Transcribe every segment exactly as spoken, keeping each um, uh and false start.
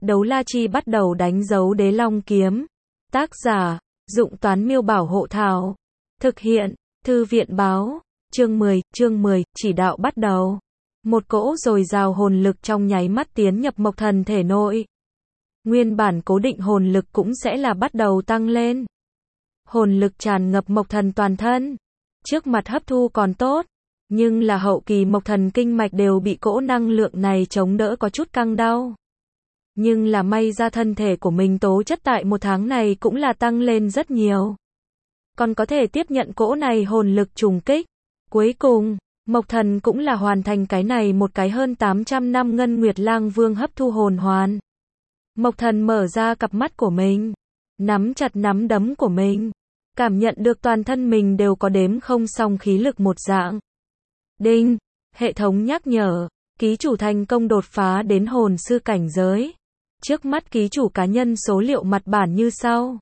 Đấu La Chi bắt đầu đánh dấu Đế Long kiếm. Tác giả, Dụng Toán Miêu Bảo Hộ Thảo. Thực hiện, Thư viện Báo. Chương mười, chương mười, chỉ đạo bắt đầu. Một cỗ dồi dào hồn lực trong nháy mắt tiến nhập Mộc Thần thể nội. Nguyên bản cố định hồn lực cũng sẽ là bắt đầu tăng lên. Hồn lực tràn ngập Mộc Thần toàn thân. Trước mặt hấp thu còn tốt, nhưng là hậu kỳ Mộc Thần kinh mạch đều bị cỗ năng lượng này chống đỡ có chút căng đau. Nhưng là may ra thân thể của mình tố chất tại một tháng này cũng là tăng lên rất nhiều. Còn có thể tiếp nhận cỗ này hồn lực trùng kích. Cuối cùng, Mộc Thần cũng là hoàn thành cái này một cái hơn tám trăm năm Ngân Nguyệt Lang Vương hấp thu hồn hoàn. Mộc Thần mở ra cặp mắt của mình, nắm chặt nắm đấm của mình, cảm nhận được toàn thân mình đều có đếm không xong khí lực một dạng. Đinh, hệ thống nhắc nhở, ký chủ thành công đột phá đến hồn sư cảnh giới. Trước mắt ký chủ cá nhân số liệu mặt bản như sau.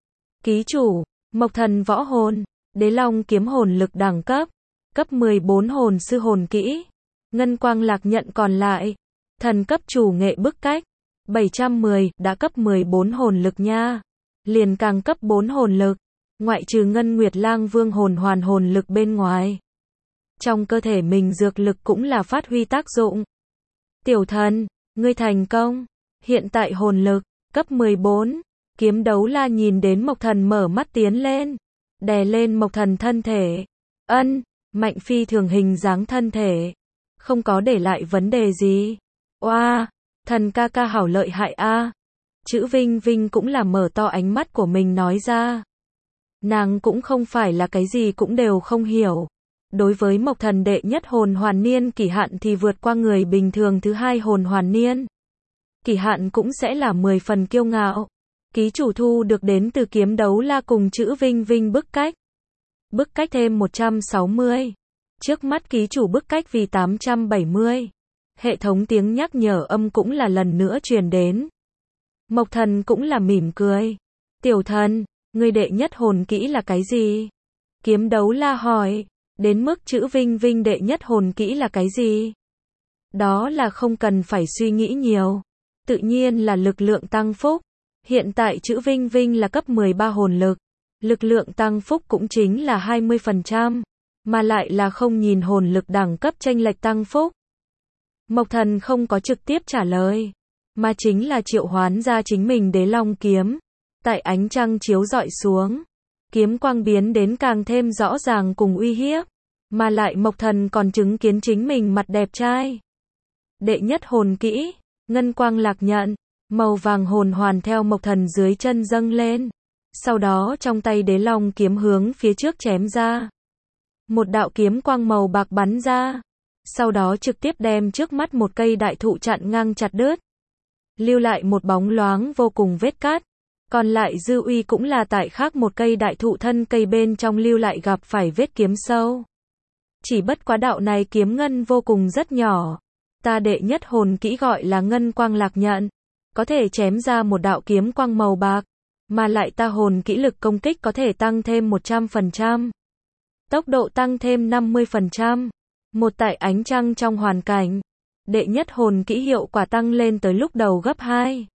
Ký chủ, Mộc Thần võ hồn, Đế Long kiếm hồn lực đẳng cấp, cấp mười bốn hồn sư hồn kỹ. Ngân Quang Lạc nhận còn lại, thần cấp chủ nghệ bức cách, bảy trăm mười, đã cấp mười bốn hồn lực nha. Liền càng cấp bốn hồn lực, ngoại trừ Ngân Nguyệt Lang Vương hồn hoàn hồn lực bên ngoài. Trong cơ thể mình dược lực cũng là phát huy tác dụng. Tiểu thần, ngươi thành công. Hiện tại hồn lực, cấp mười bốn. Kiếm Đấu La nhìn đến Mộc Thần mở mắt tiến lên. Đè lên Mộc Thần thân thể. Ân, mạnh phi thường hình dáng thân thể. Không có để lại vấn đề gì. Oa, thần ca ca hảo lợi hại a. Chữ Vinh Vinh cũng là mở to ánh mắt của mình nói ra. Nàng cũng không phải là cái gì cũng đều không hiểu. Đối với Mộc Thần đệ nhất hồn hoàn niên kỳ hạn thì vượt qua người bình thường thứ hai hồn hoàn niên. Kỳ hạn cũng sẽ là mười phần kiêu ngạo. Ký chủ thu được đến từ Kiếm Đấu La cùng chữ Vinh Vinh bức cách. Bức cách thêm một trăm sáu mươi. Trước mắt ký chủ bức cách vì tám trăm bảy mươi. Hệ thống tiếng nhắc nhở âm cũng là lần nữa truyền đến. Mộc Thần cũng là mỉm cười. Tiểu thần, người đệ nhất hồn kỹ là cái gì? Kiếm Đấu La hỏi. Đến mức chữ Vinh Vinh đệ nhất hồn kỹ là cái gì? Đó là không cần phải suy nghĩ nhiều. Tự nhiên là lực lượng tăng phúc. Hiện tại chữ Vinh Vinh là cấp mười ba hồn lực. Lực lượng tăng phúc cũng chính là hai mươi phần trăm. Mà lại là không nhìn hồn lực đẳng cấp chênh lệch tăng phúc. Mộc Thần không có trực tiếp trả lời. Mà chính là triệu hoán ra chính mình Đế Long kiếm. Tại ánh trăng chiếu rọi xuống. Kiếm quang biến đến càng thêm rõ ràng cùng uy hiếp. Mà lại Mộc Thần còn chứng kiến chính mình mặt đẹp trai. Đệ nhất hồn kỹ, Ngân Quang Lạc nhận, màu vàng hồn hoàn theo Mộc Thần dưới chân dâng lên. Sau đó trong tay Đế Long kiếm hướng phía trước chém ra. Một đạo kiếm quang màu bạc bắn ra. Sau đó trực tiếp đem trước mắt một cây đại thụ chặn ngang chặt đứt. Lưu lại một bóng loáng vô cùng vết cắt. Còn lại dư uy cũng là tại khác một cây đại thụ thân cây bên trong lưu lại gặp phải vết kiếm sâu. Chỉ bất quá đạo này kiếm ngân vô cùng rất nhỏ. Ta đệ nhất hồn kỹ gọi là Ngân Quang Lạc nhận. Có thể chém ra một đạo kiếm quang màu bạc. Mà lại ta hồn kỹ lực công kích có thể tăng thêm một trăm phần trăm. Tốc độ tăng thêm năm mươi phần trăm. Một tại ánh trăng trong hoàn cảnh. Đệ nhất hồn kỹ hiệu quả tăng lên tới lúc đầu gấp hai.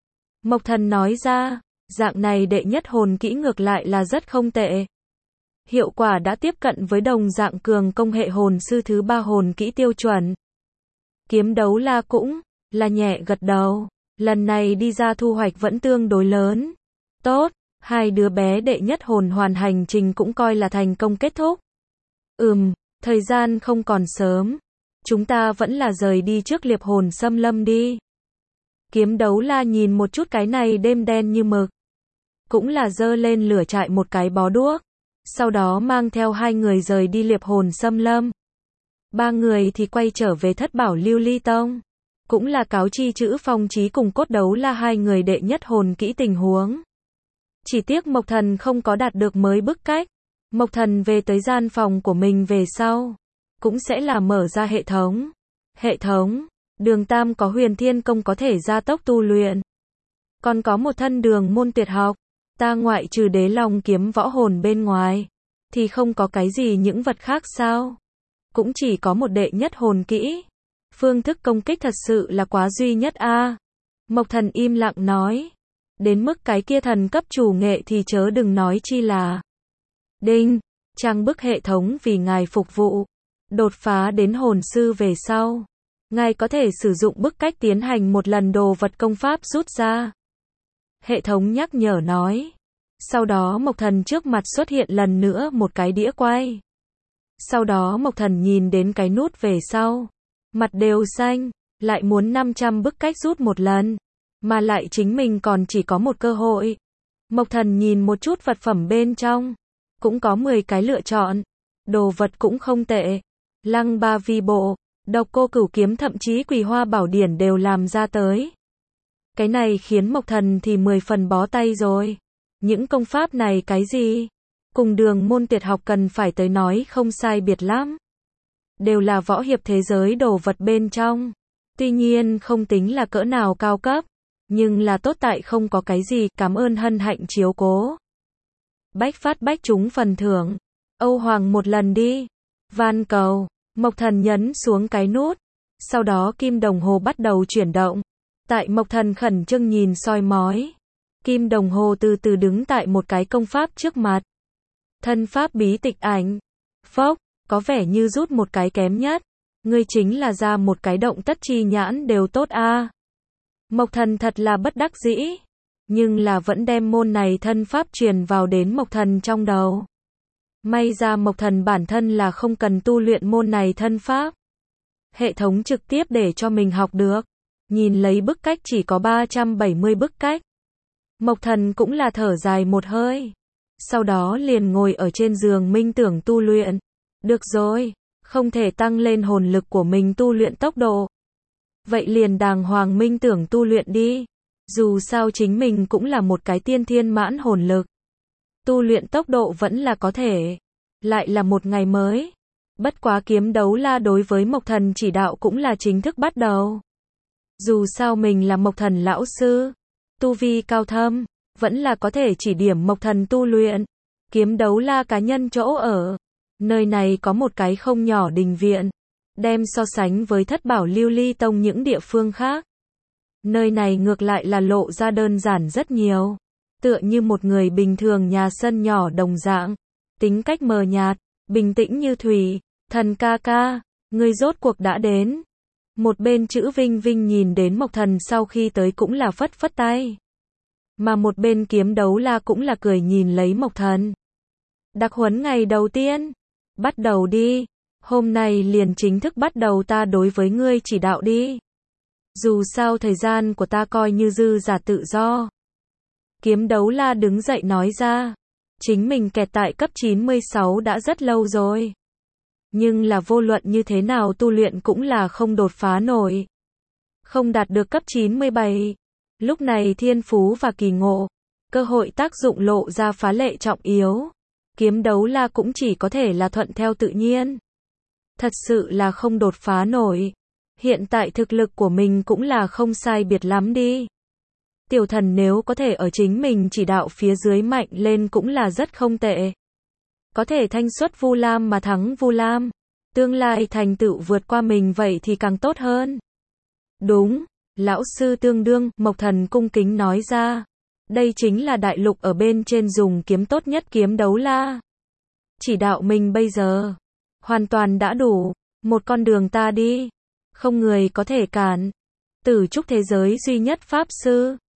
Mộc Thần nói ra, dạng này đệ nhất hồn kỹ ngược lại là rất không tệ. Hiệu quả đã tiếp cận với đồng dạng cường công hệ hồn sư thứ ba hồn kỹ tiêu chuẩn. Kiếm Đấu La cũng là nhẹ gật đầu, lần này đi ra thu hoạch vẫn tương đối lớn. Tốt, hai đứa bé đệ nhất hồn hoàn hành trình cũng coi là thành công kết thúc. Ừm, thời gian không còn sớm. Chúng ta vẫn là rời đi trước liệp hồn xâm lâm đi. Kiếm Đấu La nhìn một chút cái này đêm đen như mực. Cũng là dơ lên lửa trại một cái bó đuốc. Sau đó mang theo hai người rời đi liệp hồn xâm lâm. Ba người thì quay trở về Thất Bảo Lưu Ly Tông. Cũng là cáo chi chữ Phong Chí cùng Cốt Đấu La hai người đệ nhất hồn kỹ tình huống. Chỉ tiếc Mộc Thần không có đạt được mới bức cách. Mộc Thần về tới gian phòng của mình về sau. Cũng sẽ là mở ra hệ thống. Hệ thống. Đường Tam có Huyền Thiên Công có thể gia tốc tu luyện. Còn có một thân đường môn tuyệt học. Ta ngoại trừ Đế Long kiếm võ hồn bên ngoài. Thì không có cái gì những vật khác sao. Cũng chỉ có một đệ nhất hồn kỹ. Phương thức công kích thật sự là quá duy nhất a. Mộc Thần im lặng nói. Đến mức cái kia thần cấp chủ nghệ thì chớ đừng nói chi là. Đinh, trang bức hệ thống vì ngài phục vụ. Đột phá đến hồn sư về sau. Ngài có thể sử dụng bức cách tiến hành một lần đồ vật công pháp rút ra. Hệ thống nhắc nhở nói. Sau đó Mộc Thần trước mặt xuất hiện lần nữa một cái đĩa quay. Sau đó Mộc Thần nhìn đến cái nút về sau. Mặt đều xanh, lại muốn năm trăm bức cách rút một lần. Mà lại chính mình còn chỉ có một cơ hội. Mộc Thần nhìn một chút vật phẩm bên trong. Cũng có mười cái lựa chọn. Đồ vật cũng không tệ. Lăng ba vi bộ, độc cô cửu kiếm thậm chí quỳ hoa bảo điển đều làm ra tới. Cái này khiến Mộc Thần thì mười phần bó tay rồi. Những công pháp này cái gì? Cùng đường môn tuyệt học cần phải tới nói không sai biệt lắm. Đều là võ hiệp thế giới đồ vật bên trong. Tuy nhiên không tính là cỡ nào cao cấp. Nhưng là tốt tại không có cái gì, cảm ơn hân hạnh chiếu cố. Bách phát bách trúng phần thưởng. Âu Hoàng một lần đi. Van cầu. Mộc Thần nhấn xuống cái nút. Sau đó kim đồng hồ bắt đầu chuyển động. Tại Mộc Thần khẩn trương nhìn soi mói. Kim đồng hồ từ từ đứng tại một cái công pháp trước mặt. Thân pháp bí tịch ảnh. Phốc, có vẻ như rút một cái kém nhất. Ngươi chính là ra một cái động tất chi nhãn đều tốt a. À. Mộc Thần thật là bất đắc dĩ. Nhưng là vẫn đem môn này thân pháp truyền vào đến Mộc Thần trong đầu. May ra Mộc Thần bản thân là không cần tu luyện môn này thân pháp. Hệ thống trực tiếp để cho mình học được. Nhìn lấy bức cách chỉ có ba trăm bảy mươi bức cách. Mộc Thần cũng là thở dài một hơi. Sau đó liền ngồi ở trên giường minh tưởng tu luyện. Được rồi, không thể tăng lên hồn lực của mình tu luyện tốc độ. Vậy liền đàng hoàng minh tưởng tu luyện đi. Dù sao chính mình cũng là một cái tiên thiên mãn hồn lực. Tu luyện tốc độ vẫn là có thể. Lại là một ngày mới. Bất quá kiếm đấu la đối với Mộc Thần chỉ đạo cũng là chính thức bắt đầu. Dù sao mình là Mộc Thần lão sư. Tu vi cao thâm. Vẫn là có thể chỉ điểm Mộc Thần tu luyện. Kiếm đấu la cá nhân chỗ ở. Nơi này có một cái không nhỏ đình viện. Đem so sánh với Thất Bảo Lưu Ly Tông những địa phương khác. Nơi này ngược lại là lộ ra đơn giản rất nhiều. Tựa như một người bình thường nhà sân nhỏ đồng dạng. Tính cách mờ nhạt, bình tĩnh như thủy. Thần ca ca, ngươi rốt cuộc đã đến. Một bên chữ Vinh Vinh nhìn đến Mộc Thần sau khi tới cũng là phất phất tay. Mà một bên kiếm đấu la cũng là cười nhìn lấy Mộc Thần. Đặc huấn ngày đầu tiên. Bắt đầu đi. Hôm nay liền chính thức bắt đầu ta đối với ngươi chỉ đạo đi. Dù sao thời gian của ta coi như dư giả tự do. Kiếm đấu la đứng dậy nói ra. Chính mình kẹt tại cấp chín mươi sáu đã rất lâu rồi. Nhưng là vô luận như thế nào tu luyện cũng là không đột phá nổi. Không đạt được cấp chín mươi bảy. Lúc này thiên phú và kỳ ngộ. Cơ hội tác dụng lộ ra phá lệ trọng yếu. Kiếm đấu la cũng chỉ có thể là thuận theo tự nhiên. Thật sự là không đột phá nổi. Hiện tại thực lực của mình cũng là không sai biệt lắm đi. Tiểu thần nếu có thể ở chính mình chỉ đạo phía dưới mạnh lên cũng là rất không tệ. Có thể thanh xuất Vu Lam mà thắng Vu Lam. Tương lai thành tựu vượt qua mình vậy thì càng tốt hơn. Đúng, lão sư tương đương, Mộc Thần cung kính nói ra. Đây chính là đại lục ở bên trên dùng kiếm tốt nhất kiếm đấu la. Chỉ đạo mình bây giờ. Hoàn toàn đã đủ. Một con đường ta đi. Không người có thể cản. Tử trúc thế giới duy nhất pháp sư.